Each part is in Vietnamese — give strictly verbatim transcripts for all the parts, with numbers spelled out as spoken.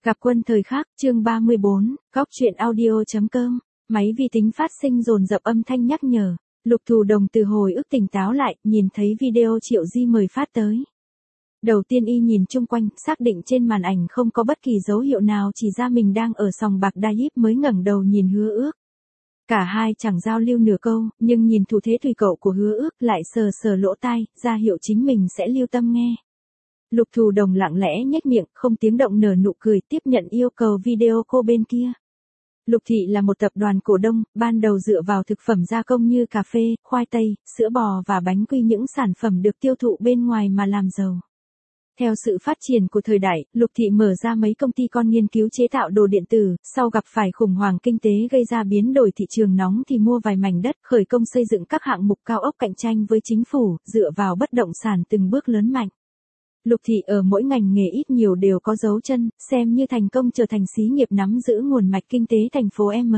Gặp quân thời khắc, chương ba mươi bốn, góc truyện audio.com, máy vi tính phát sinh dồn dập âm thanh nhắc nhở. Lục Thù Đồng từ hồi ức tỉnh táo lại, nhìn thấy video Triệu Di mời phát tới. Đầu tiên y nhìn chung quanh, xác định trên màn ảnh không có bất kỳ dấu hiệu nào chỉ ra mình đang ở sòng bạc Đayip mới ngẩng đầu nhìn Hứa Ước. Cả hai chẳng giao lưu nửa câu, nhưng nhìn thủ thế tùy cậu của Hứa Ước lại sờ sờ lỗ tai, ra hiệu chính mình sẽ lưu tâm nghe. Lục Thù Đồng lặng lẽ nhếch miệng, không tiếng động nở nụ cười tiếp nhận yêu cầu video call bên kia. Lục Thị là một tập đoàn cổ đông, ban đầu dựa vào thực phẩm gia công như cà phê, khoai tây, sữa bò và bánh quy những sản phẩm được tiêu thụ bên ngoài mà làm giàu. Theo sự phát triển của thời đại, Lục Thị mở ra mấy công ty con nghiên cứu chế tạo đồ điện tử, sau gặp phải khủng hoảng kinh tế gây ra biến đổi thị trường nóng thì mua vài mảnh đất, khởi công xây dựng các hạng mục cao ốc cạnh tranh với chính phủ, dựa vào bất động sản từng bước lớn mạnh. Lục Thị ở mỗi ngành nghề ít nhiều đều có dấu chân, xem như thành công trở thành xí nghiệp nắm giữ nguồn mạch kinh tế thành phố M.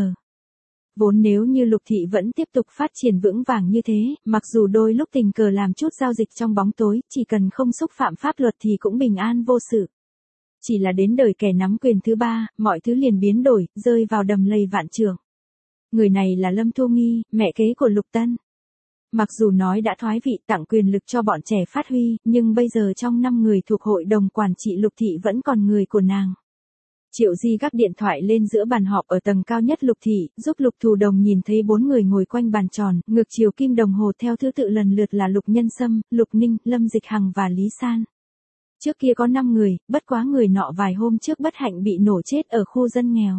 Vốn nếu như Lục Thị vẫn tiếp tục phát triển vững vàng như thế, mặc dù đôi lúc tình cờ làm chút giao dịch trong bóng tối, chỉ cần không xúc phạm pháp luật thì cũng bình an vô sự. Chỉ là đến đời kẻ nắm quyền thứ ba, mọi thứ liền biến đổi, rơi vào đầm lầy vạn trượng. Người này là Lâm Thu Nghi, mẹ kế của Lục Tân. Mặc dù nói đã thoái vị tặng quyền lực cho bọn trẻ phát huy, nhưng bây giờ trong năm người thuộc hội đồng quản trị Lục Thị vẫn còn người của nàng. Triệu Di gác điện thoại lên giữa bàn họp ở tầng cao nhất Lục Thị, giúp Lục Thù Đồng nhìn thấy bốn người ngồi quanh bàn tròn, ngược chiều kim đồng hồ theo thứ tự lần lượt là Lục Nhân Sâm, Lục Ninh, Lâm Dịch Hằng và Lý San. Trước kia có năm người, bất quá người nọ vài hôm trước bất hạnh bị nổ chết ở khu dân nghèo.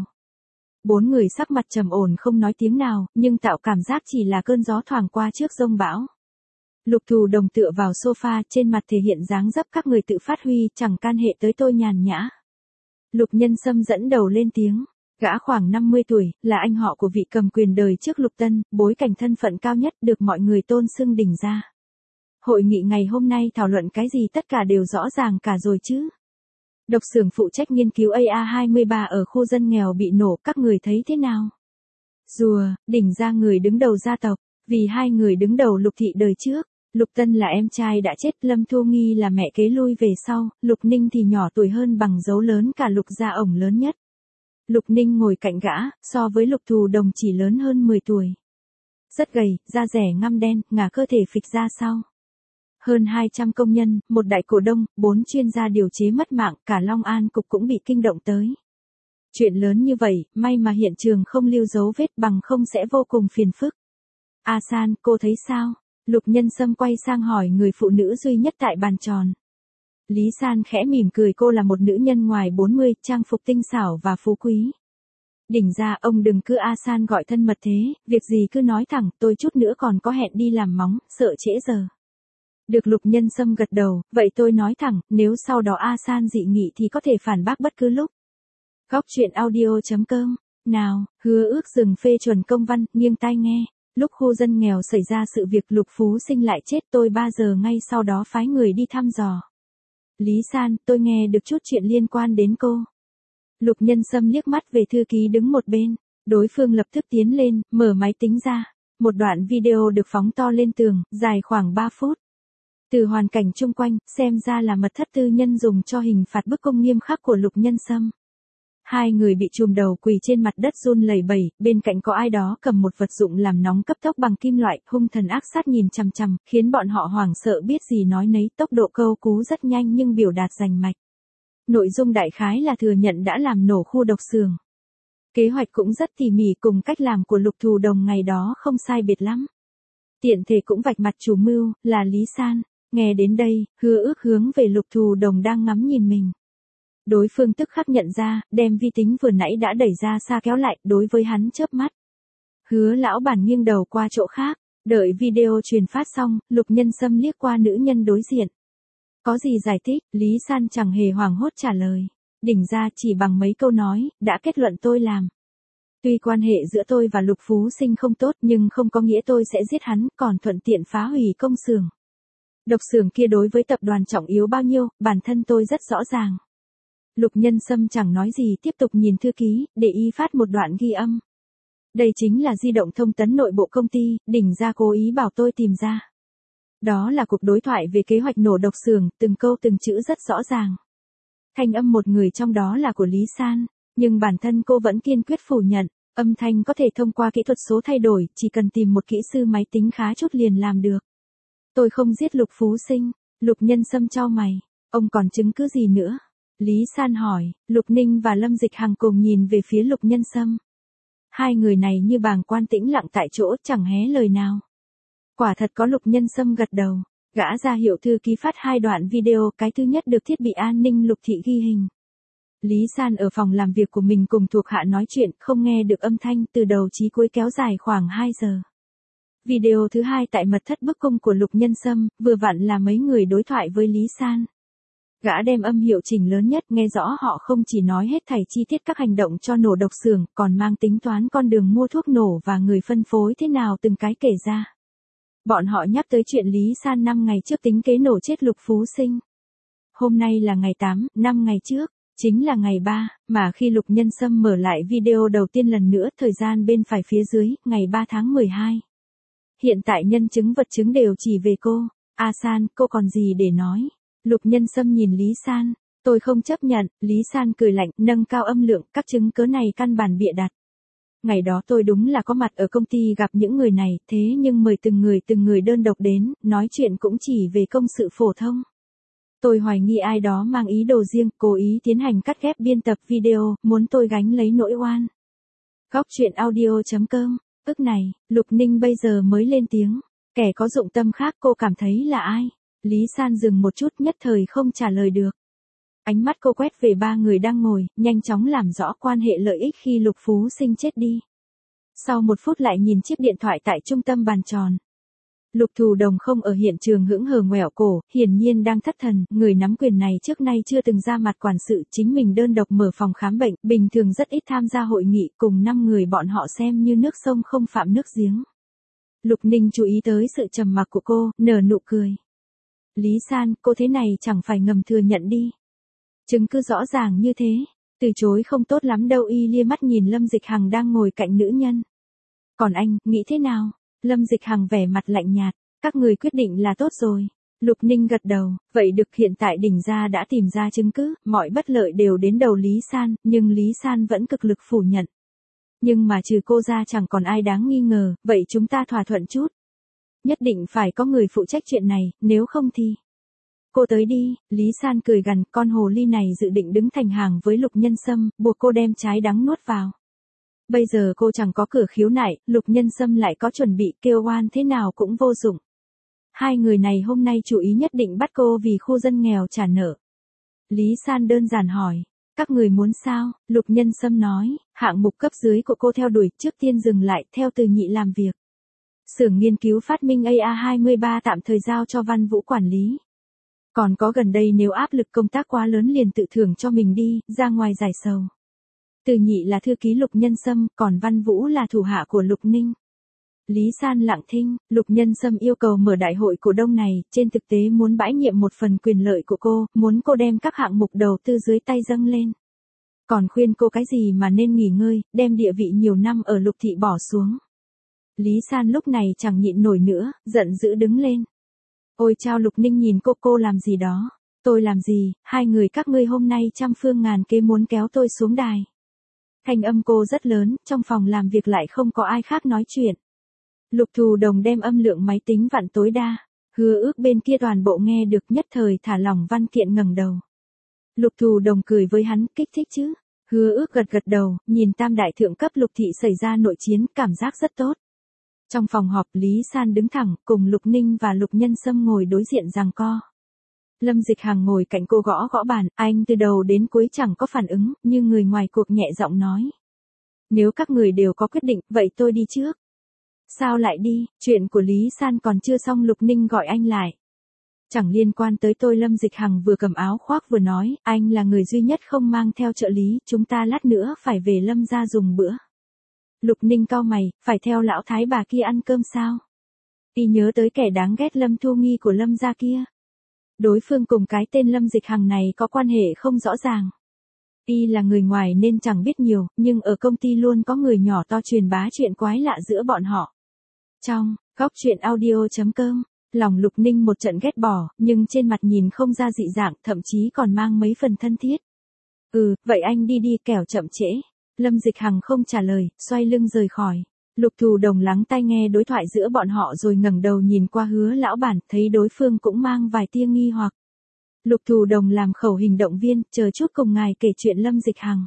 Bốn người sắc mặt trầm ổn không nói tiếng nào, nhưng tạo cảm giác chỉ là cơn gió thoảng qua trước giông bão. Lục Thù Đồng tựa vào sofa, trên mặt thể hiện dáng dấp các người tự phát huy, chẳng can hệ tới tôi nhàn nhã. Lục Nhân Sâm dẫn đầu lên tiếng, gã khoảng năm mươi tuổi, là anh họ của vị cầm quyền đời trước Lục Tân, bối cảnh thân phận cao nhất được mọi người tôn xưng đỉnh gia. Hội nghị ngày hôm nay thảo luận cái gì tất cả đều rõ ràng cả rồi chứ. Độc xưởng phụ trách nghiên cứu A A hai mươi ba ở khu dân nghèo bị nổ, các người thấy thế nào? Rùa, đỉnh gia người đứng đầu gia tộc, vì hai người đứng đầu Lục Thị đời trước. Lục Tân là em trai đã chết, Lâm Thu Nghi là mẹ kế lui về sau, Lục Ninh thì nhỏ tuổi hơn bằng dấu lớn cả Lục gia ổng lớn nhất. Lục Ninh ngồi cạnh gã, so với Lục Thù Đồng chỉ lớn hơn mười tuổi. Rất gầy, da rẻ ngăm đen, ngả cơ thể phịch ra sau. Hơn hai trăm công nhân, một đại cổ đông, bốn chuyên gia điều chế mất mạng, cả Long An cục cũng bị kinh động tới. Chuyện lớn như vậy, may mà hiện trường không lưu dấu vết bằng không sẽ vô cùng phiền phức. A San, cô thấy sao? Lục Nhân Sâm quay sang hỏi người phụ nữ duy nhất tại bàn tròn. Lý San khẽ mỉm cười, cô là một nữ nhân ngoài bốn mươi, trang phục tinh xảo và phú quý. Đỉnh gia, ông đừng cứ A San gọi thân mật thế, việc gì cứ nói thẳng, tôi chút nữa còn có hẹn đi làm móng, sợ trễ giờ. Được Lục Nhân Sâm gật đầu, vậy tôi nói thẳng, nếu sau đó A San dị nghị thì có thể phản bác bất cứ lúc. Góc truyện audio.com, nào, Hứa Ước dừng phê chuẩn công văn, nghiêng tai nghe. Lúc khu dân nghèo xảy ra sự việc Lục Phú Sinh lại chết, tôi ba giờ ngay sau đó phái người đi thăm dò. Lý San, tôi nghe được chút chuyện liên quan đến cô. Lục Nhân Sâm liếc mắt về thư ký đứng một bên, đối phương lập tức tiến lên, mở máy tính ra. Một đoạn video được phóng to lên tường, dài khoảng ba phút. Từ hoàn cảnh chung quanh, xem ra là mật thất tư nhân dùng cho hình phạt bức cung nghiêm khắc của Lục Nhân Sâm. Hai người bị chùm đầu quỳ trên mặt đất run lẩy bẩy, bên cạnh có ai đó cầm một vật dụng làm nóng cấp tốc bằng kim loại, hung thần ác sát nhìn chằm chằm, khiến bọn họ hoảng sợ biết gì nói nấy, tốc độ câu cú rất nhanh nhưng biểu đạt rành mạch. Nội dung đại khái là thừa nhận đã làm nổ khu độc xưởng. Kế hoạch cũng rất tỉ mỉ, cùng cách làm của Lục Thù Đồng ngày đó không sai biệt lắm. Tiện thể cũng vạch mặt chủ mưu, là Lý San. Nghe đến đây, Hứa Ước hướng về Lục Thù Đồng đang ngắm nhìn mình. Đối phương tức khắc nhận ra, đem vi tính vừa nãy đã đẩy ra xa kéo lại, đối với hắn chớp mắt. Hứa lão bản nghiêng đầu qua chỗ khác, đợi video truyền phát xong, Lục Nhân Sâm liếc qua nữ nhân đối diện. Có gì giải thích, Lý San chẳng hề hoảng hốt trả lời. Đỉnh ra chỉ bằng mấy câu nói, đã kết luận tôi làm. Tuy quan hệ giữa tôi và Lục Phú Sinh không tốt nhưng không có nghĩa tôi sẽ giết hắn, còn thuận tiện phá hủy công xưởng. Độc xưởng kia đối với tập đoàn trọng yếu bao nhiêu, bản thân tôi rất rõ ràng. Lục Nhân Sâm chẳng nói gì, tiếp tục nhìn thư ký, để y phát một đoạn ghi âm. Đây chính là di động thông tấn nội bộ công ty, đỉnh gia cố ý bảo tôi tìm ra. Đó là cuộc đối thoại về kế hoạch nổ độc xưởng, từng câu từng chữ rất rõ ràng. Thanh âm một người trong đó là của Lý San, nhưng bản thân cô vẫn kiên quyết phủ nhận, âm thanh có thể thông qua kỹ thuật số thay đổi, chỉ cần tìm một kỹ sư máy tính khá chút liền làm được. Tôi không giết Lục Phú Sinh. Lục Nhân Sâm chau mày, ông còn chứng cứ gì nữa? Lý San hỏi. Lục Ninh và Lâm Dịch Hằng cùng nhìn về phía Lục Nhân Sâm. Hai người này như bàng quan tĩnh lặng tại chỗ, chẳng hé lời nào. Quả thật có. Lục Nhân Sâm gật đầu, gã ra hiệu thư ký phát hai đoạn video, cái thứ nhất được thiết bị an ninh Lục thị ghi hình. Lý San ở phòng làm việc của mình cùng thuộc hạ nói chuyện, không nghe được âm thanh, từ đầu chí cuối kéo dài khoảng hai giờ. Video thứ hai tại mật thất bức cung của Lục Nhân Sâm, vừa vặn là mấy người đối thoại với Lý San. Gã đem âm hiệu chỉnh lớn nhất, nghe rõ họ không chỉ nói hết thảy chi tiết các hành động cho nổ độc xưởng, còn mang tính toán con đường mua thuốc nổ và người phân phối thế nào từng cái kể ra. Bọn họ nhắc tới chuyện Lý San năm ngày trước tính kế nổ chết Lục Phú Sinh. Hôm nay là ngày tám, năm ngày trước, chính là ngày ba, mà khi Lục Nhân Sâm mở lại video đầu tiên lần nữa, thời gian bên phải phía dưới, ngày ba tháng mười hai. Hiện tại nhân chứng vật chứng đều chỉ về cô. A San, cô còn gì để nói? Lục Nhân Sâm nhìn Lý San. Tôi không chấp nhận. Lý San cười lạnh, nâng cao âm lượng, các chứng cứ này căn bản bịa đặt. Ngày đó tôi đúng là có mặt ở công ty gặp những người này, thế nhưng mời từng người từng người đơn độc đến, nói chuyện cũng chỉ về công sự phổ thông. Tôi hoài nghi ai đó mang ý đồ riêng, cố ý tiến hành cắt ghép biên tập video, muốn tôi gánh lấy nỗi oan. Góc truyện audio chấm com. Ức này, Lục Ninh bây giờ mới lên tiếng. Kẻ có dụng tâm khác cô cảm thấy là ai? Lý San dừng một chút, nhất thời không trả lời được. Ánh mắt cô quét về ba người đang ngồi, nhanh chóng làm rõ quan hệ lợi ích khi Lục Phú Sinh chết đi. Sau một phút lại nhìn chiếc điện thoại tại trung tâm bàn tròn. Lục Thù Đồng không ở hiện trường, hững hờ ngoẹo cổ, hiển nhiên đang thất thần. Người nắm quyền này trước nay chưa từng ra mặt quản sự, chính mình đơn độc mở phòng khám bệnh, bình thường rất ít tham gia hội nghị, cùng năm người bọn họ xem như nước sông không phạm nước giếng. Lục Ninh chú ý tới sự trầm mặc của cô, nở nụ cười. Lý San, cô thế này chẳng phải ngầm thừa nhận đi. Chứng cứ rõ ràng như thế, từ chối không tốt lắm đâu. Y lia mắt nhìn Lâm Dịch Hằng đang ngồi cạnh nữ nhân. Còn anh, nghĩ thế nào? Lâm Dịch Hằng vẻ mặt lạnh nhạt. Các người quyết định là tốt rồi. Lục Ninh gật đầu. Vậy được, hiện tại đỉnh gia đã tìm ra chứng cứ, mọi bất lợi đều đến đầu Lý San, nhưng Lý San vẫn cực lực phủ nhận. Nhưng mà trừ cô ra chẳng còn ai đáng nghi ngờ, vậy chúng ta thỏa thuận chút. Nhất định phải có người phụ trách chuyện này, nếu không thì... Cô tới đi. Lý San cười gằn, con hồ ly này dự định đứng thành hàng với Lục Nhân Sâm, buộc cô đem trái đắng nuốt vào. Bây giờ cô chẳng có cửa khiếu nại, Lục Nhân Sâm lại có chuẩn bị, kêu oan thế nào cũng vô dụng. Hai người này hôm nay chủ ý nhất định bắt cô vì khu dân nghèo trả nợ. Lý San đơn giản hỏi, các người muốn sao? Lục Nhân Sâm nói, hạng mục cấp dưới của cô theo đuổi, trước tiên dừng lại, theo Từ Nhị làm việc. Xưởng nghiên cứu phát minh A A hai mươi ba tạm thời giao cho Văn Vũ quản lý. Còn có gần đây nếu áp lực công tác quá lớn liền tự thưởng cho mình đi, ra ngoài giải sầu. Từ Nhị là thư ký Lục Nhân Sâm, còn Văn Vũ là thủ hạ của Lục Ninh. Lý San lặng thinh. Lục Nhân Sâm yêu cầu mở đại hội cổ đông này, trên thực tế muốn bãi nhiệm một phần quyền lợi của cô, muốn cô đem các hạng mục đầu tư dưới tay dâng lên. Còn khuyên cô cái gì mà nên nghỉ ngơi, đem địa vị nhiều năm ở Lục thị bỏ xuống. Lý San lúc này chẳng nhịn nổi nữa, giận dữ đứng lên. Ôi chao! Lục Ninh nhìn cô, cô làm gì đó? Tôi làm gì? Hai người các ngươi hôm nay trăm phương ngàn kế muốn kéo tôi xuống đài. Thanh âm cô rất lớn, trong phòng làm việc lại không có ai khác nói chuyện. Lục Thù Đồng đem âm lượng máy tính vặn tối đa. Hứa Ước bên kia toàn bộ nghe được, nhất thời thả lỏng văn kiện ngẩng đầu. Lục Thù Đồng cười với hắn, kích thích chứ? Hứa Ước gật gật đầu, nhìn tam đại thượng cấp Lục thị xảy ra nội chiến, cảm giác rất tốt. Trong phòng họp, Lý San đứng thẳng, cùng Lục Ninh và Lục Nhân Sâm ngồi đối diện giằng co. Lâm Dịch Hằng ngồi cạnh cô gõ gõ bàn, anh từ đầu đến cuối chẳng có phản ứng, như người ngoài cuộc nhẹ giọng nói. Nếu các người đều có quyết định, vậy tôi đi trước. Sao lại đi? Chuyện của Lý San còn chưa xong. Lục Ninh gọi anh lại. Chẳng liên quan tới tôi. Lâm Dịch Hằng vừa cầm áo khoác vừa nói, anh là người duy nhất không mang theo trợ lý, chúng ta lát nữa phải về Lâm gia dùng bữa. Lục Ninh cau mày, phải theo lão thái bà kia ăn cơm sao? Y nhớ tới kẻ đáng ghét Lâm Thu Nghi của Lâm gia kia. Đối phương cùng cái tên Lâm Dịch Hằng này có quan hệ không rõ ràng. Y là người ngoài nên chẳng biết nhiều, nhưng ở công ty luôn có người nhỏ to truyền bá chuyện quái lạ giữa bọn họ. Trong góc truyện audio chấm com, lòng Lục Ninh một trận ghét bỏ, nhưng trên mặt nhìn không ra dị dạng, thậm chí còn mang mấy phần thân thiết. Ừ, vậy anh đi đi kẻo chậm trễ. Lâm Dịch Hằng không trả lời, xoay lưng rời khỏi. Lục Thù Đồng lắng tai nghe đối thoại giữa bọn họ rồi ngẩng đầu nhìn qua Hứa lão bản, thấy đối phương cũng mang vài tia nghi hoặc. Lục Thù Đồng làm khẩu hình động viên, chờ chút cùng ngài kể chuyện Lâm Dịch Hằng.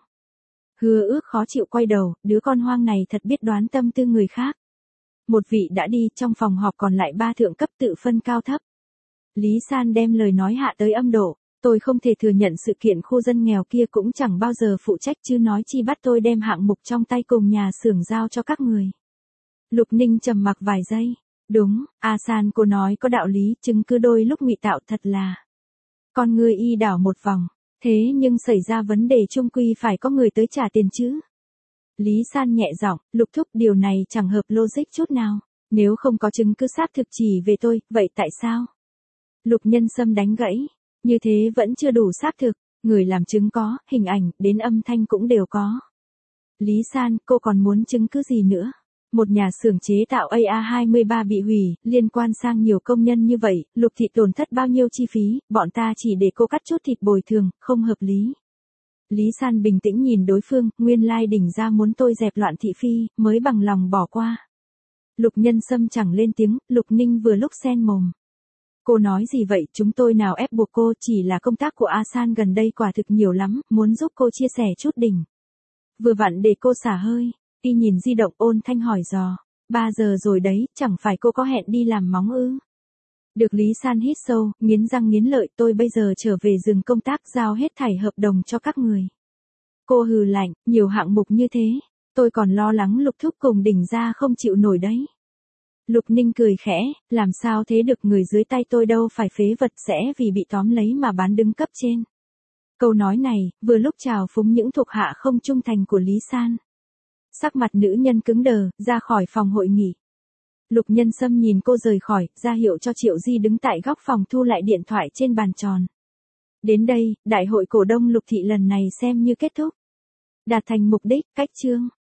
Hứa Ước khó chịu quay đầu, đứa con hoang này thật biết đoán tâm tư người khác. Một vị đã đi, trong phòng họp còn lại ba thượng cấp tự phân cao thấp. Lý San đem lời nói hạ tới âm độ, tôi không thể thừa nhận sự kiện khu dân nghèo kia cũng chẳng bao giờ phụ trách chứ nói chi bắt tôi đem hạng mục trong tay cùng nhà xưởng giao cho các người. Lục Ninh trầm mặc vài giây, đúng, A San cô nói có đạo lý, chứng cứ đôi lúc ngụy tạo thật là. Con người y đảo một vòng, thế nhưng xảy ra vấn đề chung quy phải có người tới trả tiền chứ. Lý San nhẹ giọng, Lục thúc điều này chẳng hợp logic chút nào, nếu không có chứng cứ xác thực chỉ về tôi, vậy tại sao? Lục Nhân Sâm đánh gãy, như thế vẫn chưa đủ xác thực, người làm chứng có, hình ảnh, đến âm thanh cũng đều có. Lý San, cô còn muốn chứng cứ gì nữa? Một nhà xưởng chế tạo A A hai mươi ba bị hủy, liên quan sang nhiều công nhân như vậy, Lục thị tổn thất bao nhiêu chi phí, bọn ta chỉ để cô cắt chút thịt bồi thường, không hợp lý. Lý San bình tĩnh nhìn đối phương, nguyên lai đỉnh ra muốn tôi dẹp loạn thị phi, mới bằng lòng bỏ qua. Lục Nhân Sâm chẳng lên tiếng, Lục Ninh vừa lúc xen mồm. Cô nói gì vậy, chúng tôi nào ép buộc cô, chỉ là công tác của A San gần đây quả thực nhiều lắm, muốn giúp cô chia sẻ chút đỉnh. Vừa vặn để cô xả hơi, y nhìn di động ôn thanh hỏi dò, ba giờ rồi đấy, chẳng phải cô có hẹn đi làm móng ư? Được. Lý San hít sâu, nghiến răng nghiến lợi, tôi bây giờ trở về dừng công tác giao hết thảy hợp đồng cho các người. Cô hừ lạnh, nhiều hạng mục như thế, tôi còn lo lắng Lục thúc cùng đỉnh ra không chịu nổi đấy. Lục Ninh cười khẽ, làm sao thế được, người dưới tay tôi đâu phải phế vật sẽ vì bị tóm lấy mà bán đứng cấp trên. Câu nói này, vừa lúc trào phúng những thuộc hạ không trung thành của Lý San. Sắc mặt nữ nhân cứng đờ, ra khỏi phòng hội nghị. Lục Nhân Sâm nhìn cô rời khỏi, ra hiệu cho Triệu Di đứng tại góc phòng thu lại điện thoại trên bàn tròn. Đến đây, đại hội cổ đông Lục thị lần này xem như kết thúc. Đạt thành mục đích, cách chương.